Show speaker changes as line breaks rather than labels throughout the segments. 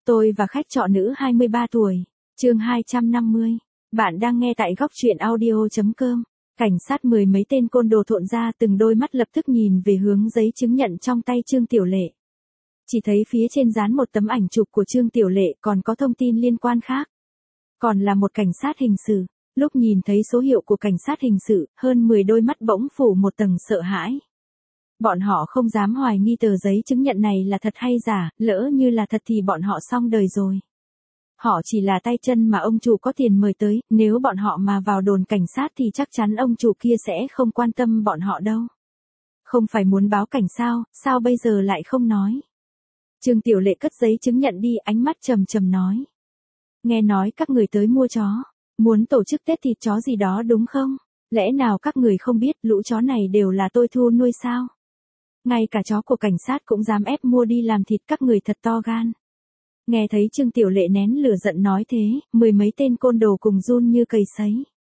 Tôi và khách trọ nữ 23 tuổi. Chương 250. Bạn đang nghe tại góc truyện audio.com. Cảnh sát mười mấy tên côn đồ thộn ra từng đôi mắt lập tức nhìn về hướng giấy chứng nhận trong tay Trương Tiểu Lệ. Chỉ thấy phía trên dán một tấm ảnh chụp của Trương Tiểu Lệ còn có thông tin liên quan khác. Còn là một cảnh sát hình sự. Lúc nhìn thấy số hiệu của cảnh sát hình sự, hơn 10 đôi mắt bỗng phủ một tầng sợ hãi. Bọn họ không dám hoài nghi tờ giấy chứng nhận này là thật hay giả, lỡ như là thật thì bọn họ xong đời rồi. Họ chỉ là tay chân mà ông chủ có tiền mời tới, nếu bọn họ mà vào đồn cảnh sát thì chắc chắn ông chủ kia sẽ không quan tâm bọn họ đâu. Không phải muốn báo cảnh sao bây giờ lại không nói. Trương Tiểu Lệ cất giấy chứng nhận đi, ánh mắt trầm trầm nói. Nghe nói các người tới mua chó, muốn tổ chức Tết thịt chó gì đó đúng không? Lẽ nào các người không biết lũ chó này đều là tôi thu nuôi sao? Ngay cả chó của cảnh sát cũng dám ép mua đi làm thịt, các người thật to gan. Nghe thấy Trương Tiểu Lệ nén lửa giận nói thế, mười mấy tên côn đồ cùng run như cầy sấy.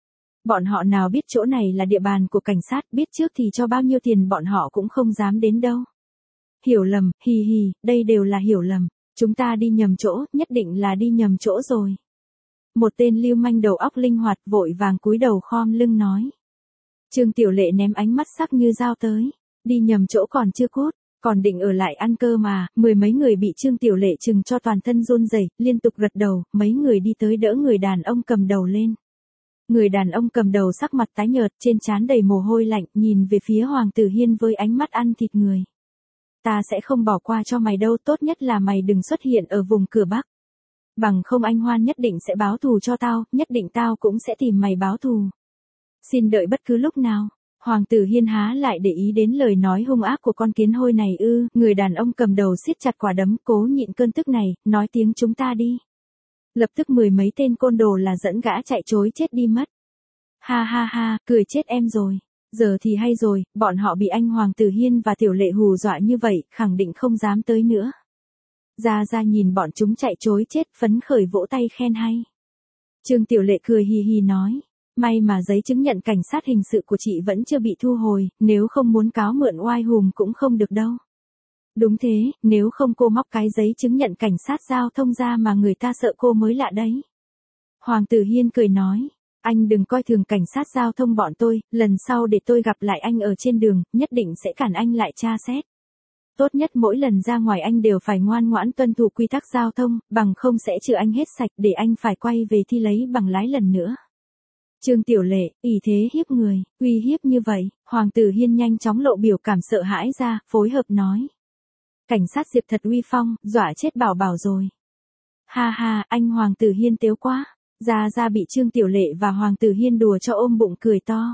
Bọn họ nào biết chỗ này là địa bàn của cảnh sát, biết trước thì cho bao nhiêu tiền bọn họ cũng không dám đến đâu. Hiểu lầm, hì hì, đây đều là hiểu lầm. Chúng ta đi nhầm chỗ, nhất định là đi nhầm chỗ rồi. Một tên lưu manh đầu óc linh hoạt vội vàng cúi đầu khom lưng nói. Trương Tiểu Lệ ném ánh mắt sắc như dao tới. Đi nhầm chỗ còn chưa cút, còn định ở lại ăn cơ mà. Mười mấy người bị Trương Tiểu Lệ chừng cho toàn thân run rẩy, liên tục gật đầu. Mấy người đi tới đỡ người đàn ông cầm đầu lên. Người đàn ông cầm đầu sắc mặt tái nhợt, trên trán đầy mồ hôi lạnh, nhìn về phía Hoàng Tử Hiên với ánh mắt ăn thịt người. Ta sẽ không bỏ qua cho mày đâu, tốt nhất là mày đừng xuất hiện ở vùng cửa Bắc. Bằng không anh Hoan nhất định sẽ báo thù cho tao, nhất định tao cũng sẽ tìm mày báo thù. Xin đợi bất cứ lúc nào. Hoàng Tử Hiên há lại để ý đến lời nói hung ác của con kiến hôi này ư? Người đàn ông cầm đầu siết chặt quả đấm, cố nhịn cơn tức này, nói tiếng chúng ta đi. Lập tức mười mấy tên côn đồ là dẫn gã chạy trối chết đi mất. Ha ha ha, cười chết em rồi. Giờ thì hay rồi, bọn họ bị anh Hoàng Tử Hiên và Tiểu Lệ hù dọa như vậy, khẳng định không dám tới nữa. Ra nhìn bọn chúng chạy trối chết, phấn khởi vỗ tay khen hay. Trương Tiểu Lệ cười hì hì nói. May mà giấy chứng nhận cảnh sát hình sự của chị vẫn chưa bị thu hồi, nếu không muốn cáo mượn oai hùm cũng không được đâu. Đúng thế, nếu không cô móc cái giấy chứng nhận cảnh sát giao thông ra mà người ta sợ cô mới lạ đấy. Hoàng Tử Hiên cười nói, anh đừng coi thường cảnh sát giao thông bọn tôi, lần sau để tôi gặp lại anh ở trên đường, nhất định sẽ cản anh lại tra xét. Tốt nhất mỗi lần ra ngoài anh đều phải ngoan ngoãn tuân thủ quy tắc giao thông, bằng không sẽ trừ anh hết sạch để anh phải quay về thi lấy bằng lái lần nữa. Trương Tiểu Lệ, ỷ thế hiếp người, uy hiếp như vậy, Hoàng Tử Hiên nhanh chóng lộ biểu cảm sợ hãi ra, phối hợp nói. Cảnh sát Diệp thật uy phong, dọa chết bảo bảo rồi. Ha ha, anh Hoàng Tử Hiên tếu quá. Ra bị Trương Tiểu Lệ và Hoàng Tử Hiên đùa cho ôm bụng cười to.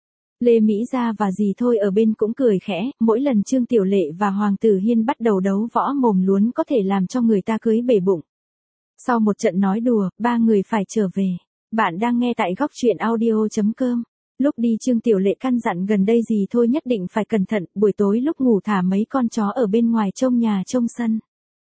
Lê Mỹ Gia và dì Thôi ở bên cũng cười khẽ, mỗi lần Trương Tiểu Lệ và Hoàng Tử Hiên bắt đầu đấu võ mồm luốn có thể làm cho người ta cưới bể bụng. Sau một trận nói đùa, ba người phải trở về. Bạn đang nghe tại góc truyện audio.com. Lúc đi Trương Tiểu Lệ căn dặn gần đây dì Thôi nhất định phải cẩn thận, buổi tối lúc ngủ thả mấy con chó ở bên ngoài trông nhà trông sân.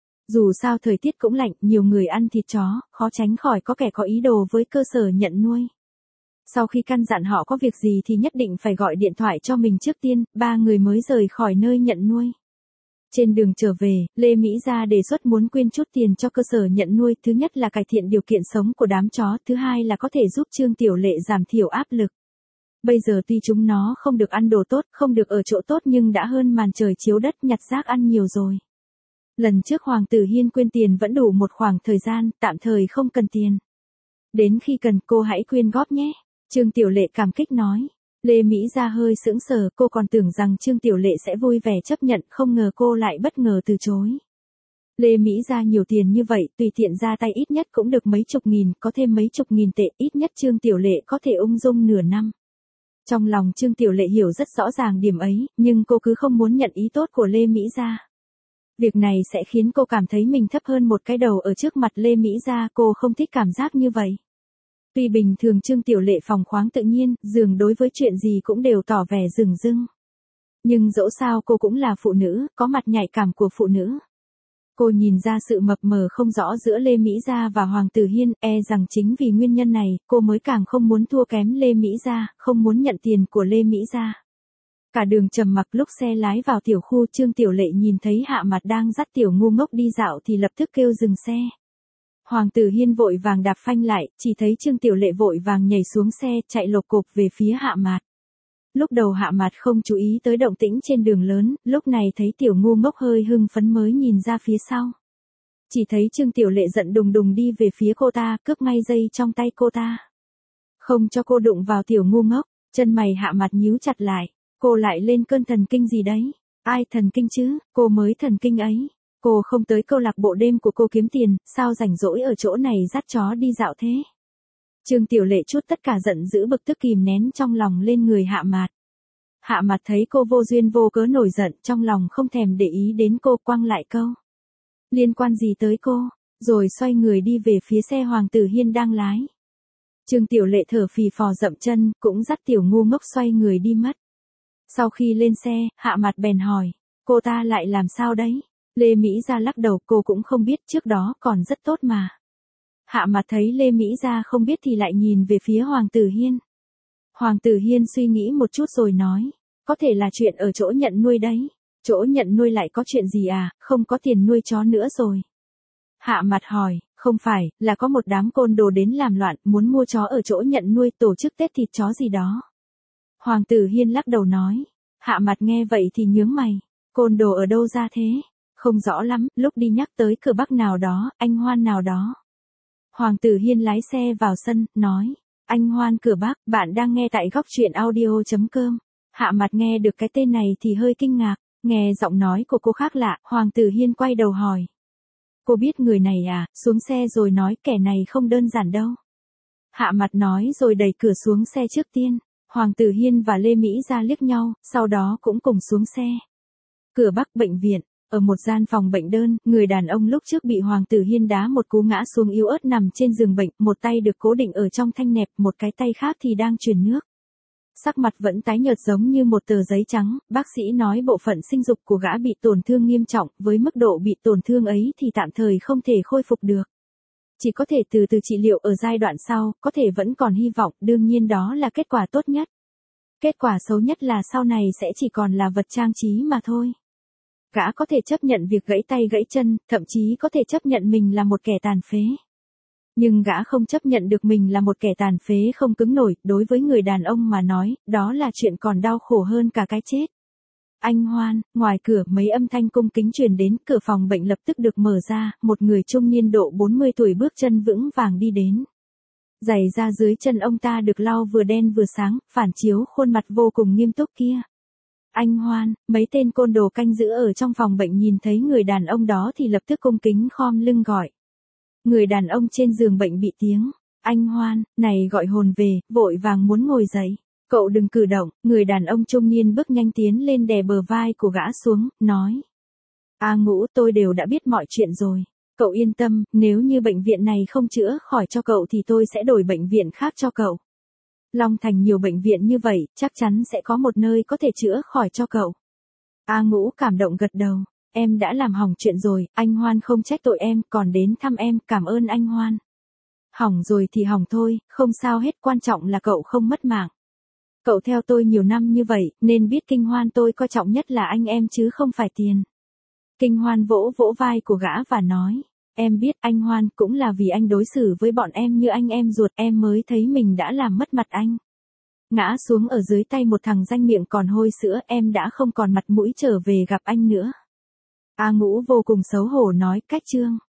Dù sao thời tiết cũng lạnh, nhiều người ăn thịt chó, khó tránh khỏi có kẻ có ý đồ với cơ sở nhận nuôi. Sau khi căn dặn họ có việc gì thì nhất định phải gọi điện thoại cho mình trước tiên, ba người mới rời khỏi nơi nhận nuôi. Trên đường trở về, Lê Mỹ Gia đề xuất muốn quyên chút tiền cho cơ sở nhận nuôi, thứ nhất là cải thiện điều kiện sống của đám chó, thứ hai là có thể giúp Trương Tiểu Lệ giảm thiểu áp lực. Bây giờ tuy chúng nó không được ăn đồ tốt, không được ở chỗ tốt nhưng đã hơn màn trời chiếu đất nhặt rác ăn nhiều rồi. Lần trước Hoàng Tử Hiên quyên tiền vẫn đủ một khoảng thời gian, tạm thời không cần tiền. Đến khi cần cô hãy quyên góp nhé. Trương Tiểu Lệ cảm kích nói. Lê Mỹ Gia hơi sững sờ, cô còn tưởng rằng Trương Tiểu Lệ sẽ vui vẻ chấp nhận, không ngờ cô lại bất ngờ từ chối. Lê Mỹ Gia nhiều tiền như vậy, tùy tiện ra tay ít nhất cũng được mấy chục nghìn, có thêm mấy chục nghìn tệ, ít nhất Trương Tiểu Lệ có thể ung dung nửa năm. Trong lòng Trương Tiểu Lệ hiểu rất rõ ràng điểm ấy, nhưng cô cứ không muốn nhận ý tốt của Lê Mỹ Gia. Việc này sẽ khiến cô cảm thấy mình thấp hơn một cái đầu ở trước mặt Lê Mỹ Gia, cô không thích cảm giác như vậy. Tuy bình thường Trương Tiểu Lệ phóng khoáng tự nhiên, dường đối với chuyện gì cũng đều tỏ vẻ rừng rưng. Nhưng dẫu sao cô cũng là phụ nữ, có mặt nhạy cảm của phụ nữ. Cô nhìn ra sự mập mờ không rõ giữa Lê Mỹ Gia và Hoàng Tử Hiên, rằng chính vì nguyên nhân này, cô mới càng không muốn thua kém Lê Mỹ Gia, không muốn nhận tiền của Lê Mỹ Gia. Cả đường trầm mặc lúc xe lái vào tiểu khu Trương Tiểu Lệ nhìn thấy Hạ Mặt đang dắt tiểu ngu ngốc đi dạo thì lập tức kêu dừng xe. Hoàng Tử Hiên vội vàng đạp phanh lại, chỉ thấy Trương Tiểu Lệ vội vàng nhảy xuống xe chạy lộc cộp về phía Hạ Mặt. Lúc đầu Hạ Mặt không chú ý tới động tĩnh trên đường lớn, lúc này thấy tiểu ngu ngốc hơi hưng phấn mới nhìn ra phía sau. Chỉ thấy Trương Tiểu Lệ giận đùng đùng đi về phía cô ta, cướp ngay dây trong tay cô ta. Không cho cô đụng vào tiểu ngu ngốc, chân mày Hạ Mặt nhíu chặt lại. Cô lại lên cơn thần kinh gì đấy? Ai thần kinh chứ, cô mới thần kinh ấy. Cô không tới câu lạc bộ đêm của cô kiếm tiền, sao rảnh rỗi ở chỗ này dắt chó đi dạo thế? Trương Tiểu Lệ chút tất cả giận dữ bực tức kìm nén trong lòng lên người Hạ Mặt. Hạ Mặt thấy cô vô duyên vô cớ nổi giận, trong lòng không thèm để ý đến cô, quăng lại câu. Liên quan gì tới cô? Rồi xoay người đi về phía xe Hoàng Tử Hiên đang lái. Trương Tiểu Lệ thở phì phò dậm chân, cũng dắt tiểu ngu ngốc xoay người đi mất. Sau khi lên xe, Hạ Mặt bèn hỏi, cô ta lại làm sao đấy? Lê Mỹ Gia lắc đầu, cô cũng không biết, trước đó còn rất tốt mà. Hạ Mặt thấy Lê Mỹ Gia không biết thì lại nhìn về phía Hoàng Tử Hiên. Hoàng Tử Hiên suy nghĩ một chút rồi nói, có thể là chuyện ở chỗ nhận nuôi đấy. Chỗ nhận nuôi lại có chuyện gì à, không có tiền nuôi chó nữa rồi. Hạ Mặt hỏi, không phải, là có một đám côn đồ đến làm loạn, muốn mua chó ở chỗ nhận nuôi, tổ chức Tết thịt chó gì đó. Hoàng Tử Hiên lắc đầu nói. Hạ Mặt nghe vậy thì nhướng mày. Côn đồ ở đâu ra thế? Không rõ lắm, lúc đi nhắc tới cửa Bắc nào đó, anh Hoan nào đó. Hoàng Tử Hiên lái xe vào sân, nói. Anh Hoan cửa Bắc, bạn đang nghe tại góc truyện audio.com. Hạ Mặt nghe được cái tên này thì hơi kinh ngạc. Nghe giọng nói của cô khác lạ, Hoàng Tử Hiên quay đầu hỏi. Cô biết người này à? Xuống xe rồi nói, kẻ này không đơn giản đâu. Hạ Mặt nói rồi đẩy cửa xuống xe trước tiên. Hoàng Tử Hiên và Lê Mỹ Gia liếc nhau, sau đó cũng cùng xuống xe. Cửa Bắc bệnh viện, ở một gian phòng bệnh đơn, người đàn ông lúc trước bị Hoàng Tử Hiên đá một cú ngã xuống yếu ớt nằm trên giường bệnh, một tay được cố định ở trong thanh nẹp, một cái tay khác thì đang truyền nước. Sắc mặt vẫn tái nhợt giống như một tờ giấy trắng, bác sĩ nói bộ phận sinh dục của gã bị tổn thương nghiêm trọng, với mức độ bị tổn thương ấy thì tạm thời không thể khôi phục được. Chỉ có thể từ từ trị liệu ở giai đoạn sau, có thể vẫn còn hy vọng, đương nhiên đó là kết quả tốt nhất. Kết quả xấu nhất là sau này sẽ chỉ còn là vật trang trí mà thôi. Gã có thể chấp nhận việc gãy tay gãy chân, thậm chí có thể chấp nhận mình là một kẻ tàn phế. Nhưng gã không chấp nhận được mình là một kẻ tàn phế không cứng nổi, đối với người đàn ông mà nói, đó là chuyện còn đau khổ hơn cả cái chết. Anh Hoan, ngoài cửa mấy âm thanh cung kính truyền đến, cửa phòng bệnh lập tức được mở ra, một người trung niên độ 40 tuổi bước chân vững vàng đi đến. Giày da dưới chân ông ta được lau vừa đen vừa sáng, phản chiếu khuôn mặt vô cùng nghiêm túc kia. Anh Hoan, mấy tên côn đồ canh giữ ở trong phòng bệnh nhìn thấy người đàn ông đó thì lập tức cung kính khom lưng gọi. Người đàn ông trên giường bệnh bị tiếng. Anh Hoan, này gọi hồn về, vội vàng muốn ngồi dậy. Cậu đừng cử động, người đàn ông trung niên bước nhanh tiến lên đè bờ vai của gã xuống, nói. A Ngũ, tôi đều đã biết mọi chuyện rồi. Cậu yên tâm, nếu như bệnh viện này không chữa khỏi cho cậu thì tôi sẽ đổi bệnh viện khác cho cậu. Long Thành nhiều bệnh viện như vậy, chắc chắn sẽ có một nơi có thể chữa khỏi cho cậu. A Ngũ cảm động gật đầu. Em đã làm hỏng chuyện rồi, anh Hoan không trách tội em, còn đến thăm em, cảm ơn anh Hoan. Hỏng rồi thì hỏng thôi, không sao hết, quan trọng là cậu không mất mạng. Cậu theo tôi nhiều năm như vậy, nên biết Kinh Hoan tôi coi trọng nhất là anh em chứ không phải tiền. Kinh Hoan vỗ vỗ vai của gã và nói, em biết anh Hoan, cũng là vì anh đối xử với bọn em như anh em ruột, em mới thấy mình đã làm mất mặt anh. Ngã xuống ở dưới tay một thằng danh miệng còn hôi sữa, em đã không còn mặt mũi trở về gặp anh nữa. A Ngũ vô cùng xấu hổ nói, cách Trương.